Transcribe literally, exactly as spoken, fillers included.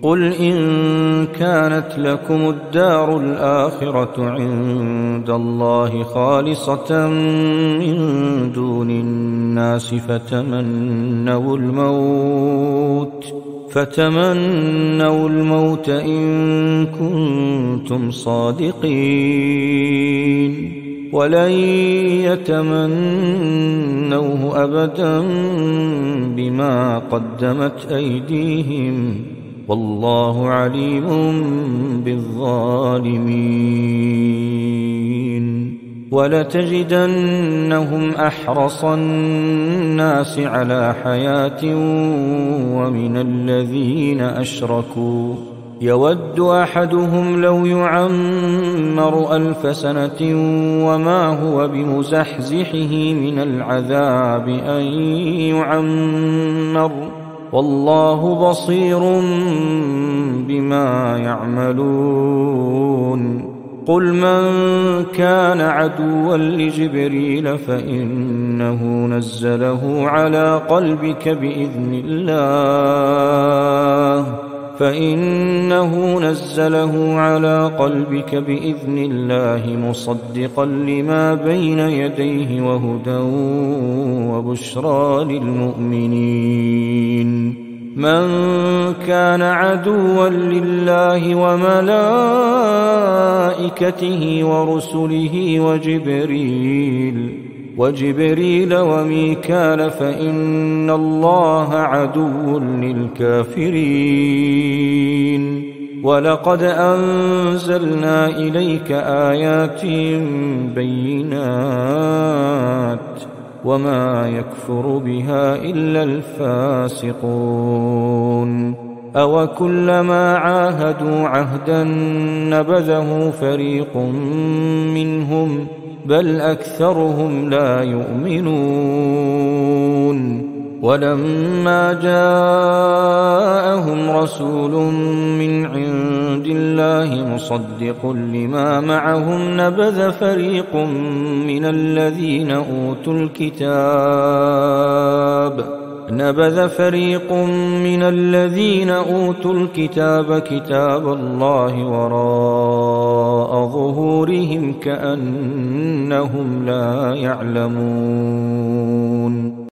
قل إن كانت لكم الدار الآخرة عند الله خالصة من دون الناس فتمنوا الموت فتمنوا الموت إن كنتم صادقين ولن يتمنوه أبدا بما قدمت أيديهم والله عليم بالظالمين ولتجدنهم أحرص الناس على حياة ومن الذين أشركوا يود أحدهم لو يعمر ألف سنة وما هو بمزحزحه من العذاب أن يعمر والله بصير بما يعملون قل من كان عدوا لجبريل فإنه نزله على قلبك بإذن الله فإنه نزله على قلبك بإذن الله مصدقا لما بين يديه وهدى وبشرى للمؤمنين من كان عدوا لله وملائكته ورسله وجبريل وجبريل وميكال فإن الله عدو للكافرين ولقد أنزلنا إليك آيات بينات وما يكفر بها إلا الفاسقون أو كلما عاهدوا عهدا نبذه فريق منهم بل أكثرهم لا يؤمنون ولما جاءهم رسول من عند الله مصدق لما معهم نبذ فريق من الذين أوتوا الكتاب نبذ فريق من الذين أوتوا الكتاب كتاب الله وراء ظهورهم كأنهم لا يعلمون